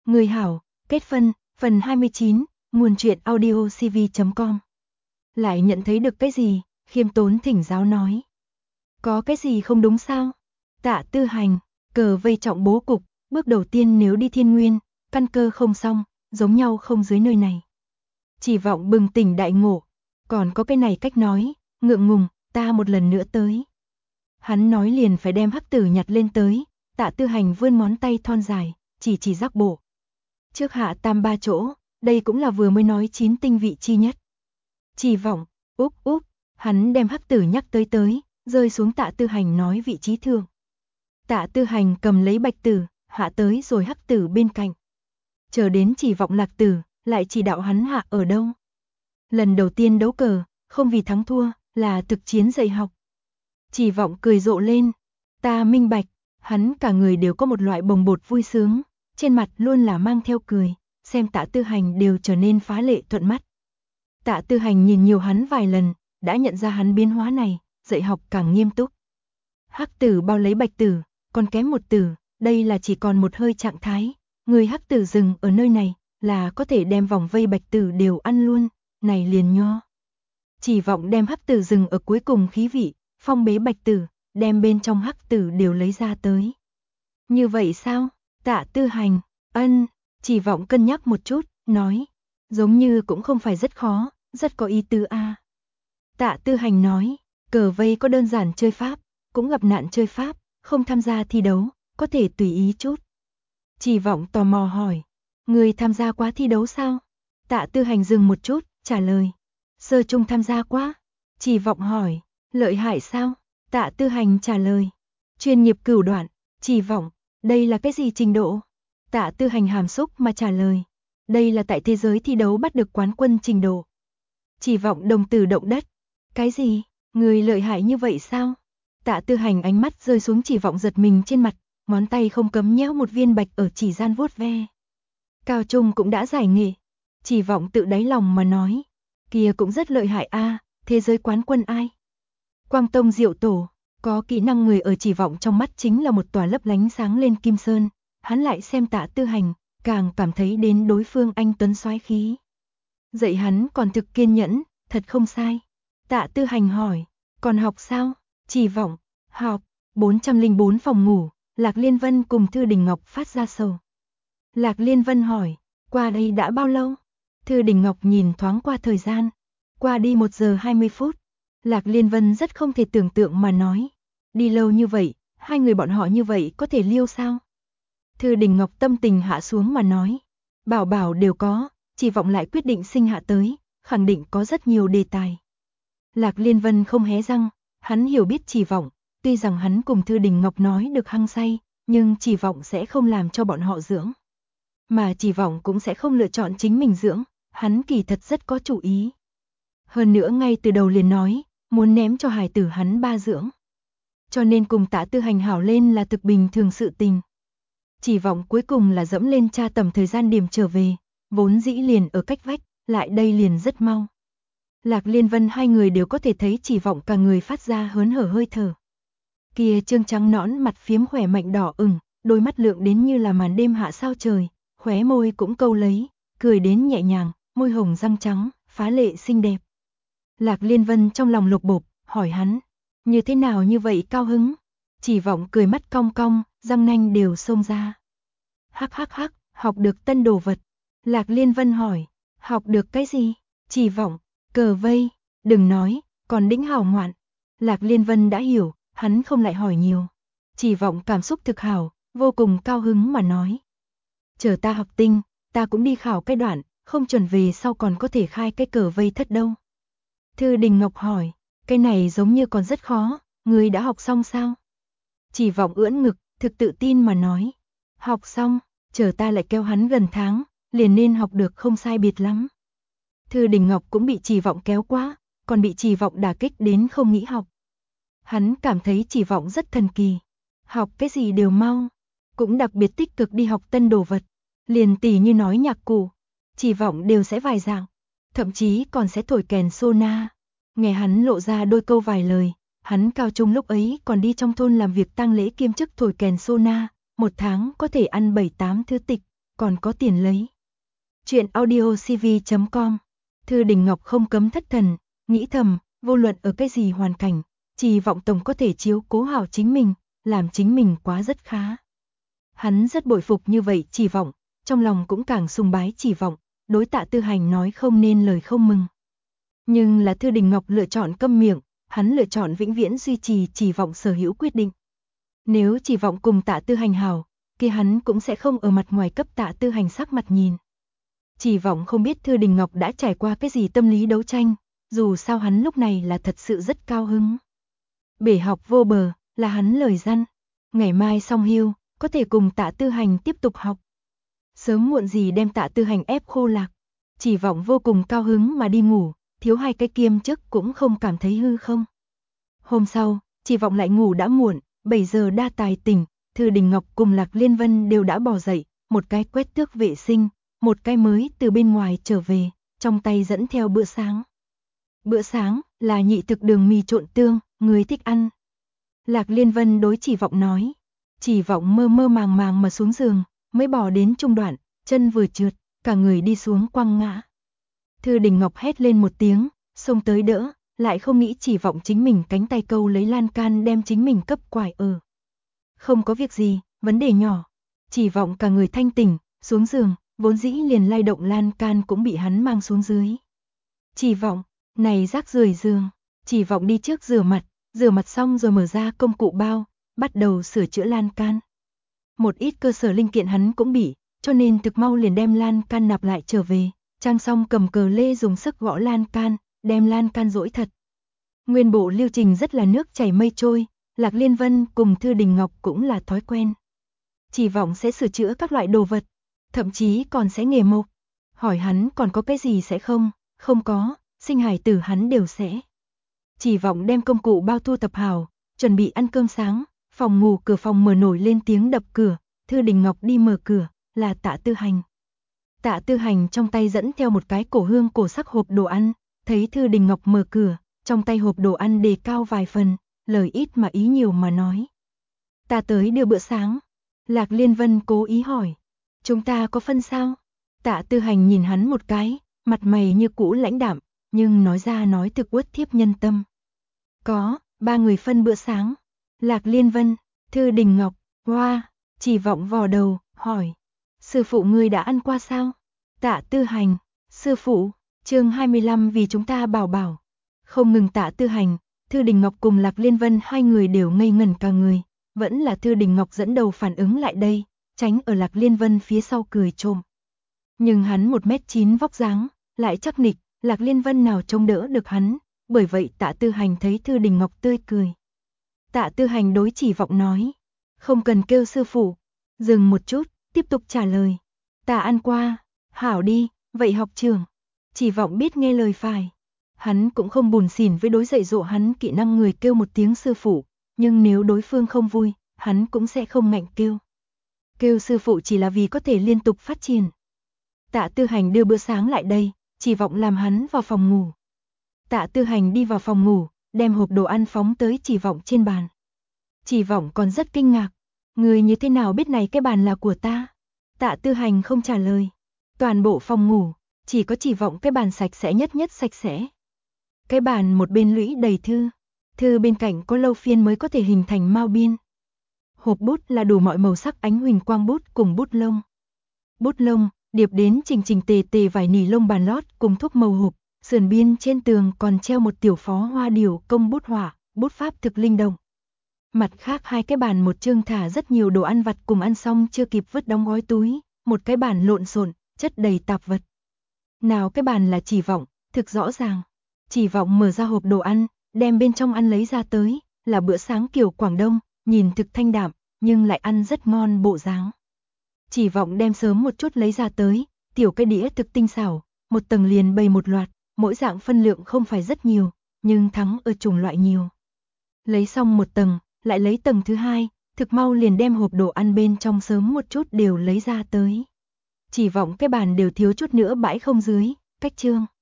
Người hảo, kết phân, phần 29, nguồn truyện audio cv.com. Lại nhận thấy được cái gì, khiêm tốn thỉnh giáo nói. Có cái gì không đúng sao? Tạ Tư Hành, cờ vây trọng bố cục, bước đầu tiên nếu đi Thiên Nguyên, căn cơ không xong, giống nhau không dưới nơi này. Chỉ vọng bừng tỉnh đại ngộ, còn có cái này cách nói, ngượng ngùng, ta một lần nữa tới. Hắn nói liền phải đem hắc tử nhặt lên tới, Tạ Tư Hành vươn ngón tay thon dài, chỉ giác bộ. Trước hạ tam ba chỗ, đây cũng là vừa mới nói 9 tinh vị chi nhất. Chỉ vọng, úp, hắn đem hắc tử nhắc tới, rơi xuống Tạ Tư Hành nói vị trí thượng. Tạ Tư Hành cầm lấy bạch tử, hạ tới rồi hắc tử bên cạnh. Chờ đến chỉ vọng lạc tử, lại chỉ đạo hắn hạ ở đâu. Lần đầu tiên đấu cờ, không vì thắng thua, là thực chiến dạy học. Chỉ vọng cười rộ lên, ta minh bạch, hắn cả người đều có một loại bồng bột vui sướng, trên mặt luôn là mang theo cười, xem Tạ Tư Hành đều trở nên phá lệ thuận mắt. Tạ Tư Hành nhìn nhiều hắn vài lần, đã nhận ra hắn biến hóa này, dạy học càng nghiêm túc. Hắc tử bao lấy bạch tử, còn kém một tử, đây là chỉ còn một hơi trạng thái, người hắc tử dừng ở nơi này, là có thể đem vòng vây bạch tử đều ăn luôn, này liền nho. Chỉ vọng đem hắc tử dừng ở cuối cùng khí vị, phong bế bạch tử, đem bên trong hắc tử đều lấy ra tới. Như vậy sao? Tạ Tư Hành, chỉ vọng cân nhắc một chút, nói, giống như cũng không phải rất khó, rất có ý tứ a. Tạ Tư Hành nói, cờ vây có đơn giản chơi pháp, cũng gặp nạn chơi pháp, không tham gia thi đấu, có thể tùy ý chút. Chỉ vọng tò mò hỏi, người tham gia quá thi đấu sao? Tạ Tư Hành dừng một chút, trả lời, sơ trung tham gia quá. Chỉ vọng hỏi, lợi hại sao? Tạ Tư Hành trả lời, chuyên nghiệp cửu đoạn. Chỉ vọng, đây là cái gì trình độ? Tạ Tư Hành hàm xúc mà trả lời, đây là tại thế giới thi đấu bắt được quán quân trình độ. Chỉ vọng đồng tử động đất, cái gì? Người lợi hại như vậy sao? Tạ Tư Hành ánh mắt rơi xuống chỉ vọng giật mình trên mặt, ngón tay không cấm nhéo một viên bạch ở chỉ gian vuốt ve. Cao trung cũng đã giải nghệ. Chỉ vọng tự đáy lòng mà nói, kia cũng rất lợi hại a, thế giới quán quân ai? Quang Tông Diệu Tổ. Có kỹ năng người ở chỉ vọng trong mắt chính là một tòa lấp lánh sáng lên kim sơn, hắn lại xem Tạ Tư Hành, càng cảm thấy đến đối phương anh tuấn soái khí. Dạy hắn còn thực kiên nhẫn, thật không sai. Tạ Tư Hành hỏi, còn học sao? Chỉ vọng, học, 404 phòng ngủ, Lạc Liên Vân cùng Thư Đình Ngọc phát ra sầu. Lạc Liên Vân hỏi, qua đây đã bao lâu? Thư Đình Ngọc nhìn thoáng qua thời gian, qua đi 1 giờ 20 phút. Lạc Liên Vân rất không thể tưởng tượng mà nói, đi lâu như vậy, hai người bọn họ như vậy có thể liêu sao? Thư Đình Ngọc tâm tình hạ xuống mà nói, bảo bảo đều có, chỉ vọng lại quyết định sinh hạ tới, khẳng định có rất nhiều đề tài. Lạc Liên Vân không hé răng, hắn hiểu biết chỉ vọng, tuy rằng hắn cùng Thư Đình Ngọc nói được hăng say, nhưng chỉ vọng sẽ không làm cho bọn họ dưỡng. Mà chỉ vọng cũng sẽ không lựa chọn chính mình dưỡng, hắn kỳ thật rất có chủ ý. Hơn nữa ngay từ đầu liền nói, muốn ném cho hài tử hắn ba dưỡng. Cho nên cùng Tạ Tư Hành hảo lên là thực bình thường sự tình. Chỉ vọng cuối cùng là dẫm lên tra tầm thời gian điểm trở về, vốn dĩ liền ở cách vách, lại đây liền rất mau. Lạc Liên Vân hai người đều có thể thấy chỉ vọng cả người phát ra hớn hở hơi thở. Kia trương trắng nõn mặt phiếm khỏe mạnh đỏ ửng, đôi mắt lượng đến như là màn đêm hạ sao trời, khóe môi cũng câu lấy, cười đến nhẹ nhàng, môi hồng răng trắng, phá lệ xinh đẹp. Lạc Liên Vân trong lòng lục bộp, hỏi hắn, như thế nào như vậy cao hứng? Chỉ vọng cười mắt cong cong, răng nanh đều xông ra. Hắc, học được tân đồ vật. Lạc Liên Vân hỏi, học được cái gì? Chỉ vọng, cờ vây, đừng nói, còn đĩnh hảo ngoạn. Lạc Liên Vân đã hiểu, hắn không lại hỏi nhiều. Chỉ vọng cảm xúc thực hảo, vô cùng cao hứng mà nói. Chờ ta học tinh, ta cũng đi khảo cái đoạn, không chuẩn về sau còn có thể khai cái cờ vây thất đâu. Thư Đình Ngọc hỏi, cái này giống như còn rất khó, người đã học xong sao? Chỉ vọng ưỡn ngực, thực tự tin mà nói. Học xong, chờ ta lại kêu hắn gần tháng, liền nên học được không sai biệt lắm. Thư Đình Ngọc cũng bị chỉ vọng kéo quá, còn bị chỉ vọng đả kích đến không nghĩ học. Hắn cảm thấy chỉ vọng rất thần kỳ. Học cái gì đều mau, cũng đặc biệt tích cực đi học tân đồ vật. Liền tỉ như nói nhạc cụ, chỉ vọng đều sẽ vài dạng, thậm chí còn sẽ thổi kèn sona. Nghe hắn lộ ra đôi câu vài lời, hắn cao trung lúc ấy còn đi trong thôn làm việc tang lễ kiêm chức thổi kèn sona, 1 tháng có thể ăn 7-8 thứ tịch, còn có tiền lấy. Chuyện audiocv.com. Thư Đình Ngọc không cấm thất thần, nghĩ thầm, vô luận ở cái gì hoàn cảnh, Trì Vọng tổng có thể chiếu cố hảo chính mình, làm chính mình quá rất khá. Hắn rất bội phục như vậy Trì Vọng, trong lòng cũng càng sùng bái Trì Vọng, đối Tạ Tư Hành nói không nên lời không mừng. Nhưng là Thư Đình Ngọc lựa chọn câm miệng, hắn lựa chọn vĩnh viễn duy trì Trì Vọng sở hữu quyết định. Nếu Trì Vọng cùng Tạ Tư Hành hảo, kia hắn cũng sẽ không ở mặt ngoài cấp Tạ Tư Hành sắc mặt nhìn. Trì Vọng không biết Thư Đình Ngọc đã trải qua cái gì tâm lý đấu tranh, dù sao hắn lúc này là thật sự rất cao hứng. Bể học vô bờ, là hắn lời răn. Ngày mai xong hưu, có thể cùng Tạ Tư Hành tiếp tục học. Sớm muộn gì đem Tạ Tư Hành ép khô lạc. Trì Vọng vô cùng cao hứng mà đi ngủ, thiếu 2 cái kiêm chức cũng không cảm thấy hư không. Hôm sau, Trì Vọng lại ngủ đã muộn, 7 giờ đa tài tỉnh, Thư Đình Ngọc cùng Lạc Liên Vân đều đã bò dậy, một cái quét tước vệ sinh, một cái mới từ bên ngoài trở về, trong tay dẫn theo bữa sáng. Bữa sáng là nhị thực đường mì trộn tương, người thích ăn. Lạc Liên Vân đối Trì Vọng nói. Trì Vọng mơ mơ màng màng mà xuống giường, mới bò đến trung đoạn, chân vừa trượt, cả người đi xuống quăng ngã. Thư Đình Ngọc hét lên một tiếng, xông tới đỡ, lại không nghĩ Trì Vọng chính mình cánh tay câu lấy lan can đem chính mình cấp quải ở. Không có việc gì, vấn đề nhỏ. Trì Vọng cả người thanh tỉnh, xuống giường, vốn dĩ liền lay động lan can cũng bị hắn mang xuống dưới. Trì Vọng, này rác rưởi giường. Trì Vọng đi trước rửa mặt xong rồi mở ra công cụ bao, bắt đầu sửa chữa lan can. Một ít cơ sở linh kiện hắn cũng bị, cho nên thực mau liền đem lan can nạp lại trở về, trang xong cầm cờ lê dùng sức gõ lan can, đem lan can dỗi thật. Nguyên bộ lưu trình rất là nước chảy mây trôi, Lạc Liên Vân cùng Thư Đình Ngọc cũng là thói quen. Trì Vọng sẽ sửa chữa các loại đồ vật, thậm chí còn sẽ nghề mộc. Hỏi hắn còn có cái gì sẽ không có, sinh hài tử hắn đều sẽ. Trì Vọng đem công cụ bao thu tập hảo, chuẩn bị ăn cơm sáng, phòng ngủ cửa phòng mở nổi lên tiếng đập cửa, Thư Đình Ngọc đi mở cửa, là Tạ Tư Hành. Tạ Tư Hành trong tay dẫn theo một cái cổ hương cổ sắc hộp đồ ăn, thấy Thư Đình Ngọc mở cửa, trong tay hộp đồ ăn đề cao vài phần, lời ít mà ý nhiều mà nói. Ta tới đưa bữa sáng. Lạc Liên Vân cố ý hỏi. Chúng ta có phân sao? Tạ Tư Hành nhìn hắn một cái, mặt mày như cũ lãnh đạm, nhưng nói ra nói thực uất thiếp nhân tâm. Có, 3 người phân bữa sáng. Lạc Liên Vân, Thư Đình Ngọc, Hoa, Trì Vọng vò đầu, hỏi. Sư phụ ngươi đã ăn qua sao? Tạ Tư Hành, sư phụ, chương 25 vì chúng ta bảo bảo. Không ngừng Tạ Tư Hành, Thư Đình Ngọc cùng Lạc Liên Vân hai người đều ngây ngẩn cả người. Vẫn là Thư Đình Ngọc dẫn đầu phản ứng lại đây, tránh ở Lạc Liên Vân phía sau cười trộm. Nhưng hắn 1m9 vóc dáng, lại chắc nịch, Lạc Liên Vân nào trông đỡ được hắn, bởi vậy Tạ Tư Hành thấy Thư Đình Ngọc tươi cười. Tạ Tư Hành đối Trì Vọng nói, không cần kêu sư phụ. Dừng một chút, tiếp tục trả lời. Ta ăn qua, hảo đi, vậy học trưởng. Trì Vọng biết nghe lời phải. Hắn cũng không buồn xỉn với đối dạy dỗ hắn kỹ năng người kêu một tiếng sư phụ, nhưng nếu đối phương không vui, hắn cũng sẽ không ngạnh kêu. Kêu sư phụ chỉ là vì có thể liên tục phát triển. Tạ Tư Hành đưa bữa sáng lại đây, Trì Vọng làm hắn vào phòng ngủ. Tạ Tư Hành đi vào phòng ngủ, đem hộp đồ ăn phóng tới Trì Vọng trên bàn. Trì Vọng còn rất kinh ngạc. Người như thế nào biết này cái bàn là của ta? Tạ Tư Hành không trả lời. Toàn bộ phòng ngủ, chỉ có Trì Vọng cái bàn sạch sẽ nhất sạch sẽ. Cái bàn một bên lũy đầy thư. Thư bên cạnh có lâu phiên mới có thể hình thành mao biên. Hộp bút là đủ mọi màu sắc ánh huỳnh quang bút cùng bút lông. Bút lông, điệp đến chỉnh tề vải nỉ lông bàn lót cùng thuốc màu hộp. Sườn biên trên tường còn treo một tiểu phó hoa điểu công bút họa, bút pháp thực linh động. Mặt khác 2 cái bàn một chương thả rất nhiều đồ ăn vặt cùng ăn xong chưa kịp vứt đóng gói túi, một cái bàn lộn xộn, chất đầy tạp vật. Nào cái bàn là Trì Vọng, thực rõ ràng. Trì Vọng mở ra hộp đồ ăn, đem bên trong ăn lấy ra tới, là bữa sáng kiểu Quảng Đông, nhìn thực thanh đạm, nhưng lại ăn rất ngon bộ dáng. Trì Vọng đem sớm một chút lấy ra tới, tiểu cái đĩa thực tinh xảo, một tầng liền bày một loạt, mỗi dạng phân lượng không phải rất nhiều, nhưng thắng ở chủng loại nhiều. Lấy xong một tầng, lại lấy tầng thứ 2, thực mau liền đem hộp đồ ăn bên trong sớm một chút đều lấy ra tới. Trì Vọng cái bàn đều thiếu chút nữa bãi không dưới, cách trương.